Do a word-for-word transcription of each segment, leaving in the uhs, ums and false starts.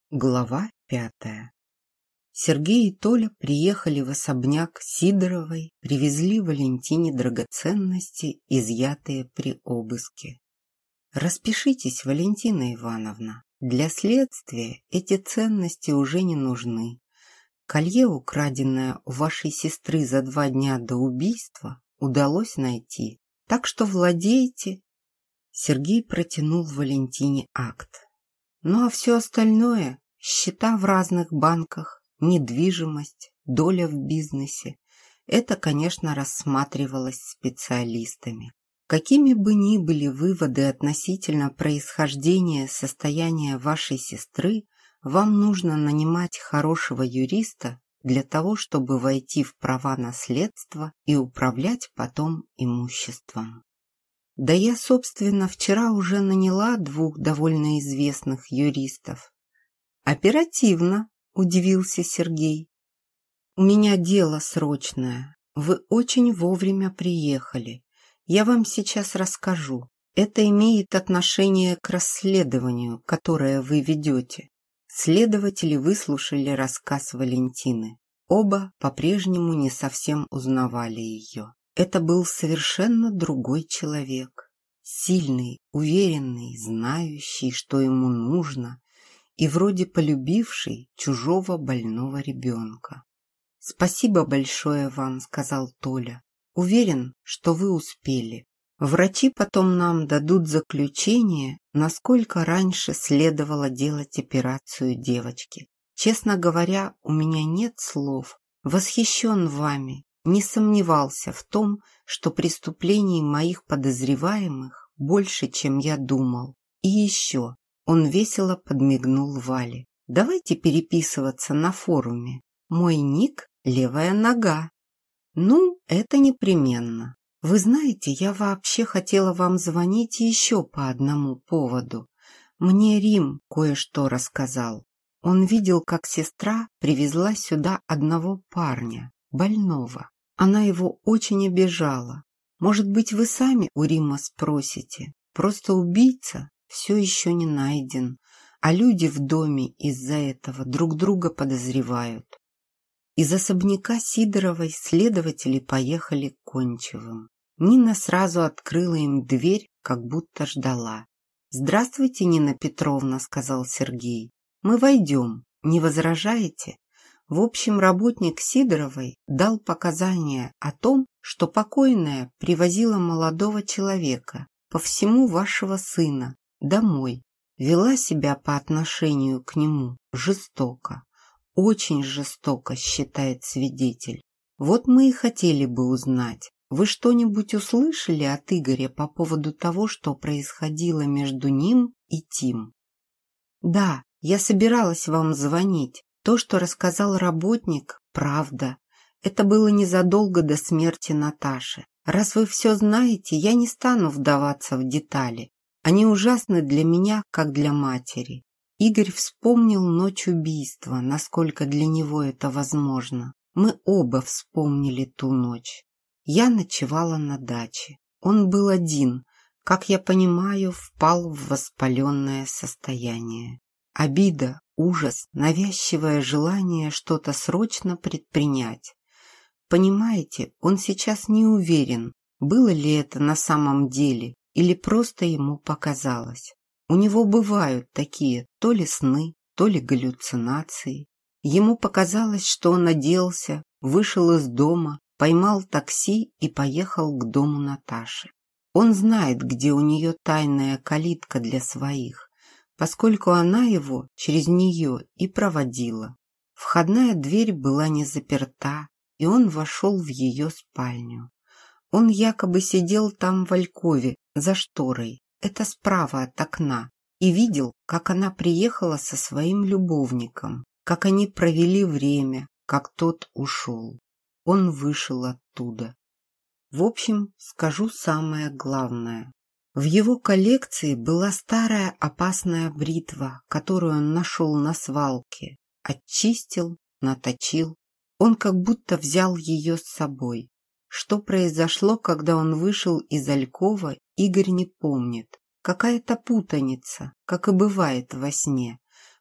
Глава пятая. Сергей и Толя приехали в особняк Сидоровой, привезли Валентине драгоценности, изъятые при обыске. «Распишитесь, Валентина Ивановна, для следствия эти ценности уже не нужны. Колье, украденное у вашей сестры за два дня до убийства, удалось найти, так что владеете». Сергей протянул Валентине акт. Ну а все остальное – счета в разных банках, недвижимость, доля в бизнесе – это, конечно, рассматривалось специалистами. Какими бы ни были выводы относительно происхождения состояния вашей сестры, вам нужно нанимать хорошего юриста для того, чтобы войти в права наследства и управлять потом имуществом. Да я, собственно, вчера уже наняла двух довольно известных юристов. Оперативно, удивился Сергей. У меня дело срочное. Вы очень вовремя приехали. Я вам сейчас расскажу. Это имеет отношение к расследованию, которое вы ведете. Следователи выслушали рассказ Валентины. Оба по-прежнему не совсем узнавали ее. Это был совершенно другой человек. Сильный, уверенный, знающий, что ему нужно, и вроде полюбивший чужого больного ребенка. «Спасибо большое вам», — сказал Толя. «Уверен, что вы успели. Врачи потом нам дадут заключение, насколько раньше следовало делать операцию девочки. Честно говоря, у меня нет слов. Восхищен вами. Не сомневался в том, что преступлений моих подозреваемых больше, чем я думал. И еще, он весело подмигнул Вале. Давайте переписываться на форуме. Мой ник – левая нога. Ну, это непременно. Вы знаете, я вообще хотела вам звонить еще по одному поводу. Мне Рим кое-что рассказал. Он видел, как сестра привезла сюда одного парня, больного. Она его очень обижала. Может быть, вы сами у Рима спросите. Просто убийца все еще не найден, а люди в доме из-за этого друг друга подозревают. Из особняка Сидоровой следователи поехали к Кончевым. Нина сразу открыла им дверь, как будто ждала. «Здравствуйте, Нина Петровна», — сказал Сергей. «Мы войдем, не возражаете?» В общем, работник Сидоровой дал показания о том, что покойная привозила молодого человека, по всему вашего сына, домой, вела себя по отношению к нему жестоко, очень жестоко, считает свидетель. Вот мы и хотели бы узнать, вы что-нибудь услышали от Игоря по поводу того, что происходило между ним и Тим? Да, я собиралась вам звонить. То, что рассказал работник, правда. Это было незадолго до смерти Наташи. Раз вы все знаете, я не стану вдаваться в детали. Они ужасны для меня, как для матери. Игорь вспомнил ночь убийства, насколько для него это возможно. Мы оба вспомнили ту ночь. Я ночевала на даче. Он был один, как я понимаю, впал в воспаленное состояние. Обида, ужас, навязчивое желание что-то срочно предпринять. Понимаете, он сейчас не уверен, было ли это на самом деле или просто ему показалось. У него бывают такие то ли сны, то ли галлюцинации. Ему показалось, что он оделся, вышел из дома, поймал такси и поехал к дому Наташи. Он знает, где у нее тайная калитка для своих, поскольку она его через нее и проводила. Входная дверь была не заперта, и он вошел в ее спальню. Он якобы сидел там в алькове, за шторой, это справа от окна, и видел, как она приехала со своим любовником, как они провели время, как тот ушел. Он вышел оттуда. В общем, скажу самое главное. В его коллекции была старая опасная бритва, которую он нашел на свалке. Очистил, наточил. Он как будто взял ее с собой. Что произошло, когда он вышел из алькова, Игорь не помнит. Какая-то путаница, как и бывает во сне.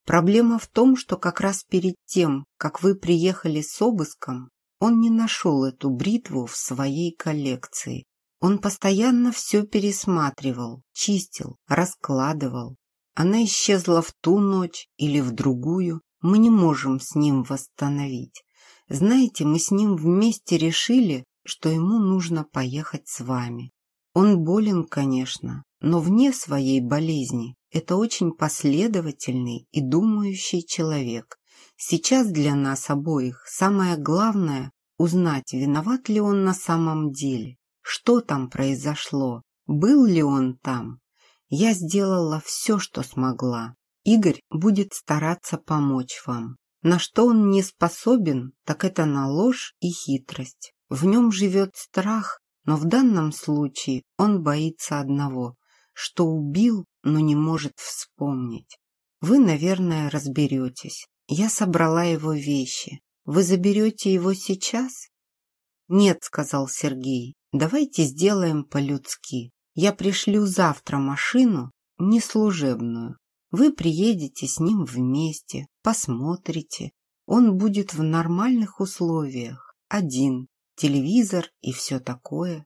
Проблема в том, что как раз перед тем, как вы приехали с обыском, он не нашел эту бритву в своей коллекции. Он постоянно все пересматривал, чистил, раскладывал. Она исчезла в ту ночь или в другую. Мы не можем с ним восстановить. Знаете, мы с ним вместе решили, что ему нужно поехать с вами. Он болен, конечно, но вне своей болезни это очень последовательный и думающий человек. Сейчас для нас обоих самое главное – узнать, виноват ли он на самом деле, что там произошло, был ли он там. Я сделала все, что смогла. Игорь будет стараться помочь вам. На что он не способен, так это на ложь и хитрость. В нем живет страх, но в данном случае он боится одного, что убил, но не может вспомнить. Вы, наверное, разберетесь. Я собрала его вещи. Вы заберете его сейчас? Нет, сказал Сергей, давайте сделаем по-людски. Я пришлю завтра машину, не служебную. Вы приедете с ним вместе, посмотрите. Он будет в нормальных условиях, один, телевизор и все такое.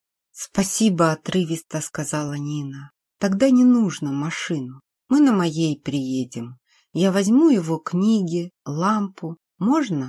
Спасибо, отрывисто сказала Нина. Тогда не нужно машину. Мы на моей приедем. Я возьму его книги, лампу. Можно?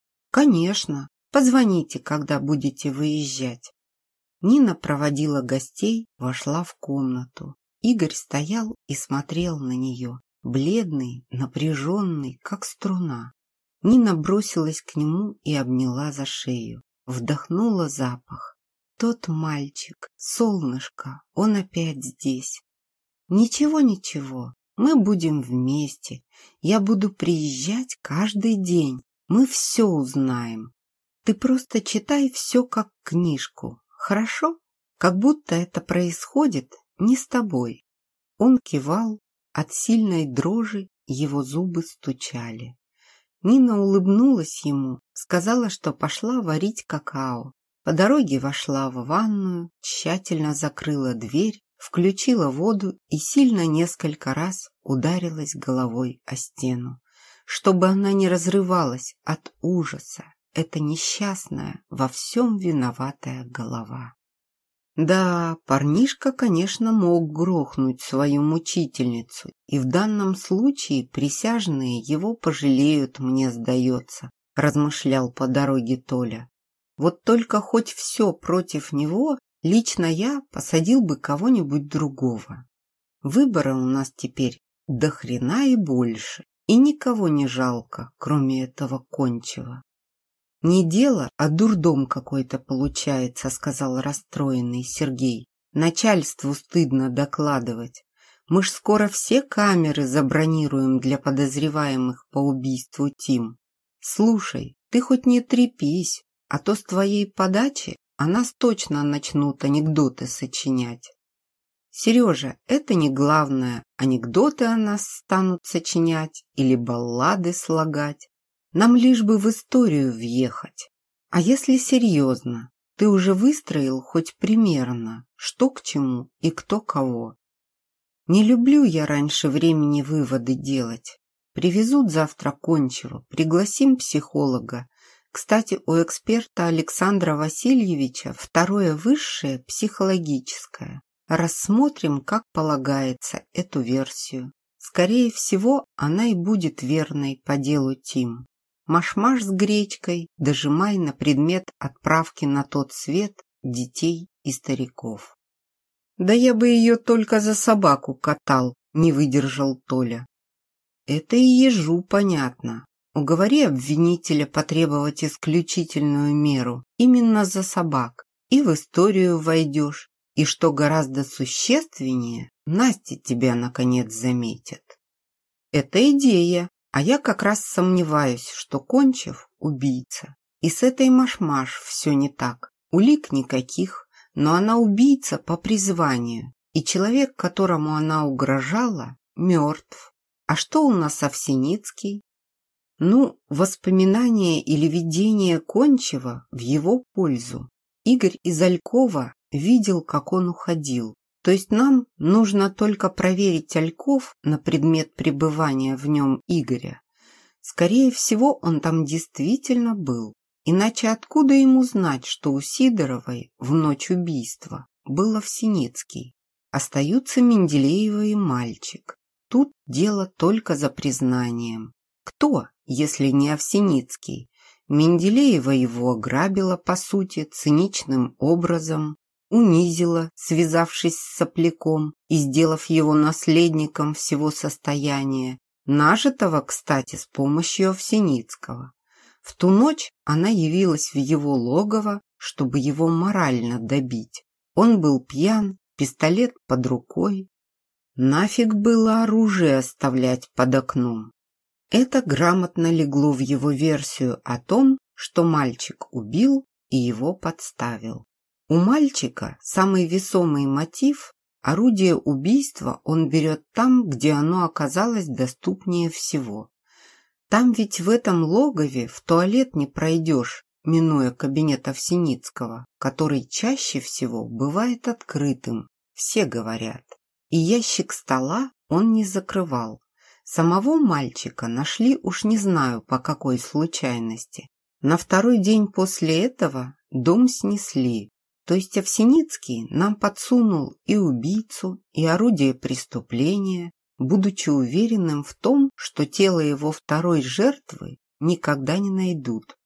Конечно. Позвоните, когда будете выезжать. Нина проводила гостей, вошла в комнату. Игорь стоял и смотрел на нее, бледный, напряженный, как струна. Нина бросилась к нему и обняла за шею. Вдохнула запах. Тот мальчик, солнышко, он опять здесь. Ничего, ничего, мы будем вместе. Я буду приезжать каждый день. Мы все узнаем. Ты просто читай все как книжку, хорошо? Как будто это происходит не с тобой. Он кивал, от сильной дрожи его зубы стучали. Нина улыбнулась ему, сказала, что пошла варить какао. По дороге вошла в ванную, тщательно закрыла дверь, включила воду и сильно несколько раз ударилась головой о стену, чтобы она не разрывалась от ужаса, эта несчастная, во всем виноватая голова. Да, парнишка, конечно, мог грохнуть свою мучительницу, и в данном случае присяжные его пожалеют, мне сдается, размышлял по дороге Толя. Вот только хоть все против него, лично я посадил бы кого-нибудь другого. Выбора у нас теперь до хрена и больше, и никого не жалко, кроме этого кончего. «Не дело, а дурдом какой-то получается», — сказал расстроенный Сергей. «Начальству стыдно докладывать. Мы ж скоро все камеры забронируем для подозреваемых по убийству Тим. Слушай, ты хоть не трепись, а то с твоей подачи о нас точно начнут анекдоты сочинять». «Сережа, это не главное, анекдоты о нас станут сочинять или баллады слагать. Нам лишь бы в историю въехать. А если серьезно, ты уже выстроил хоть примерно, что к чему и кто кого. Не люблю я раньше времени выводы делать. Привезут завтра Кончева, пригласим психолога. Кстати, у эксперта Александра Васильевича второе высшее психологическое. Рассмотрим, как полагается, эту версию. Скорее всего, она и будет верной по делу Тим. Маш-маш с гречкой дожимай на предмет отправки на тот свет детей и стариков. «Да я бы ее только за собаку катал», — не выдержал Толя. «Это и ежу понятно. Уговори обвинителя потребовать исключительную меру именно за собак, и в историю войдешь, и, что гораздо существеннее, Настя тебя, наконец, заметит». «Это идея. А я как раз сомневаюсь, что Кончев – убийца. И с этой Маш-маш все не так. Улик никаких, но она убийца по призванию. И человек, которому она угрожала, мертв. А что у нас Овсеницкий? Ну, воспоминания или видение Кончева в его пользу. Игорь из Алькова видел, как он уходил. То есть нам нужно только проверить Альков на предмет пребывания в нем Игоря. Скорее всего, он там действительно был. Иначе откуда ему знать, что у Сидоровой в ночь убийства был Овсиницкий? Остаются Менделеева и мальчик. Тут дело только за признанием. Кто, если не Овсиницкий? Менделеева его ограбила, по сути, циничным образом, унизила, связавшись с сопляком и сделав его наследником всего состояния, нажитого, кстати, с помощью Овсиницкого. В ту ночь она явилась в его логово, чтобы его морально добить. Он был пьян, пистолет под рукой. Нафиг было оружие оставлять под окном. Это грамотно легло в его версию о том, что мальчик убил и его подставил. У мальчика самый весомый мотив – орудие убийства он берет там, где оно оказалось доступнее всего. Там ведь в этом логове в туалет не пройдешь, минуя кабинет Овсиницкого, который чаще всего бывает открытым, все говорят. И ящик стола он не закрывал. Самого мальчика нашли уж не знаю по какой случайности. На второй день после этого дом снесли. То есть Овсиницкий нам подсунул и убийцу, и орудие преступления, будучи уверенным в том, что тело его второй жертвы никогда не найдут.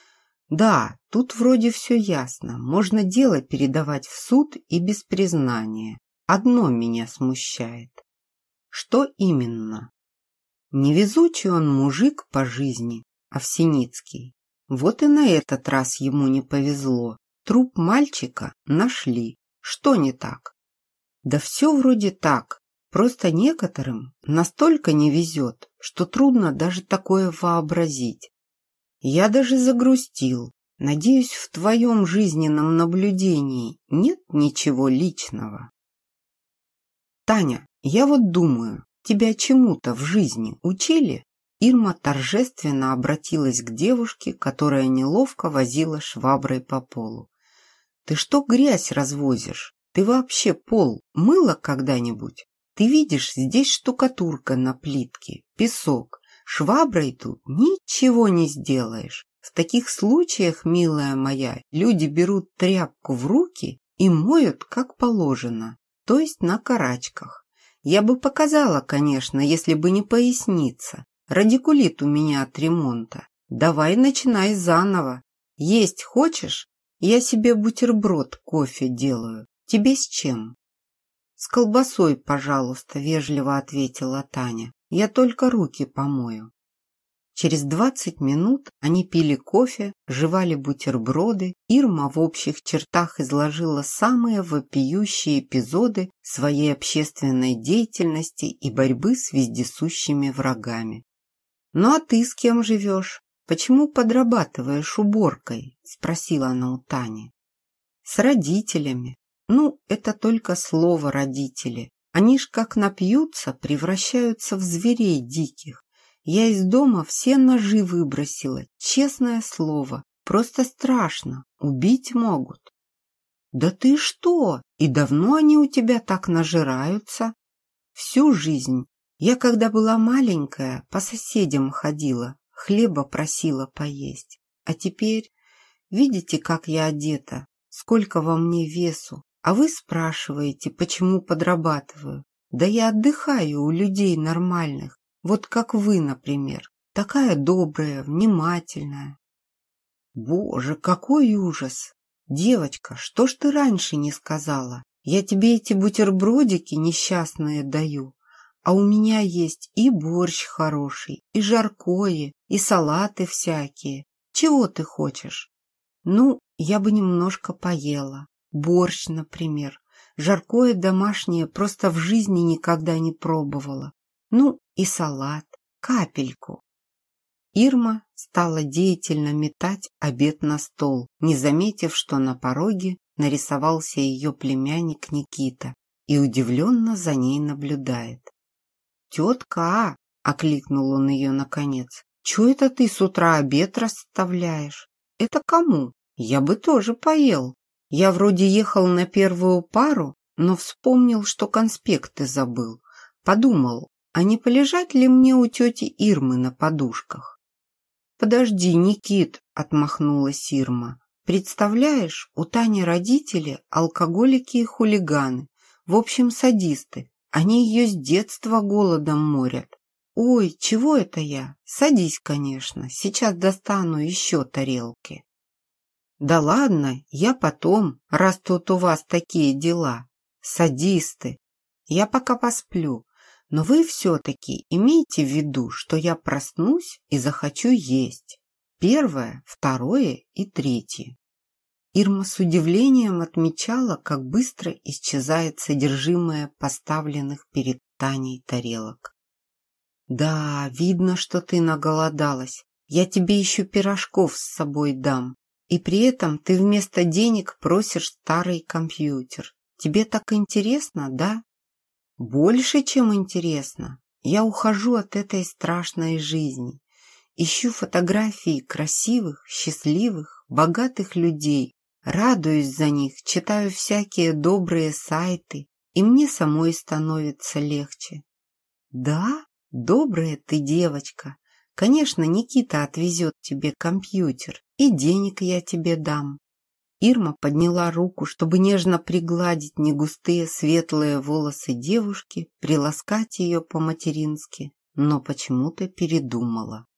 Да, тут вроде все ясно, можно дело передавать в суд и без признания. Одно меня смущает. Что именно? Невезучий он мужик по жизни, Овсиницкий. Вот и на этот раз ему не повезло. Труп мальчика нашли. Что не так? Да все вроде так. Просто некоторым настолько не везет, что трудно даже такое вообразить. Я даже загрустил. Надеюсь, в твоем жизненном наблюдении нет ничего личного. Таня, я вот думаю, тебя чему-то в жизни учили? Ирма торжественно обратилась к девушке, которая неловко возила шваброй по полу. Ты что грязь развозишь? Ты вообще пол мыла когда-нибудь? Ты видишь, здесь штукатурка на плитке, песок. Шваброй тут ничего не сделаешь. В таких случаях, милая моя, люди берут тряпку в руки и моют как положено, то есть на карачках. Я бы показала, конечно, если бы не поясница. Радикулит у меня от ремонта. Давай начинай заново. Есть хочешь? Я себе бутерброд кофе делаю. Тебе с чем? С колбасой, пожалуйста, вежливо ответила Таня. Я только руки помою. Через двадцать минут они пили кофе, жевали бутерброды. Ирма в общих чертах изложила самые вопиющие эпизоды своей общественной деятельности и борьбы с вездесущими врагами. «Ну а ты с кем живешь? Почему подрабатываешь уборкой?» – спросила она у Тани. «С родителями. Ну, это только слово «родители». Они ж как напьются, превращаются в зверей диких. Я из дома все ножи выбросила, честное слово. Просто страшно, убить могут». «Да ты что? И давно они у тебя так нажираются?» «Всю жизнь. Я, когда была маленькая, по соседям ходила, хлеба просила поесть. А теперь, видите, как я одета, сколько во мне весу, а вы спрашиваете, почему подрабатываю. Да я отдыхаю у людей нормальных, вот как вы, например, такая добрая, внимательная». «Боже, какой ужас! Девочка, что ж ты раньше не сказала? Я тебе эти бутербродики несчастные даю. А у меня есть и борщ хороший, и жаркое, и салаты всякие. Чего ты хочешь?» «Ну, я бы немножко поела. Борщ, например. Жаркое домашнее просто в жизни никогда не пробовала. Ну, и салат. Капельку». Ирма стала деятельно метать обед на стол, не заметив, что на пороге нарисовался ее племянник Никита и удивленно за ней наблюдает. «Тетка!» — окликнул он ее наконец. «Чего это ты с утра обед расставляешь? Это кому? Я бы тоже поел. Я вроде ехал на первую пару, но вспомнил, что конспекты забыл. Подумал, а не полежать ли мне у тети Ирмы на подушках? «Подожди, Никит», — отмахнулась Ирма. «Представляешь, у Тани родители алкоголики и хулиганы, в общем, садисты. Они ее с детства голодом морят. Ой, чего это я? Садись, конечно, сейчас достану еще тарелки». «Да ладно, я потом, раз тут у вас такие дела. Садисты. Я пока посплю. Но вы все-таки имейте в виду, что я проснусь и захочу есть. Первое, второе и третье». Ирма с удивлением отмечала, как быстро исчезает содержимое поставленных перед Таней тарелок. «Да, видно, что ты наголодалась. Я тебе еще пирожков с собой дам. И при этом ты вместо денег просишь старый компьютер. Тебе так интересно, да?» «Больше, чем интересно. Я ухожу от этой страшной жизни. Ищу фотографии красивых, счастливых, богатых людей. Радуюсь за них, читаю всякие добрые сайты, и мне самой становится легче». «Да? Добрая ты девочка. Конечно, Никита отвезет тебе компьютер, и денег я тебе дам». Ирма подняла руку, чтобы нежно пригладить негустые светлые волосы девушки, приласкать ее по-матерински, но почему-то передумала.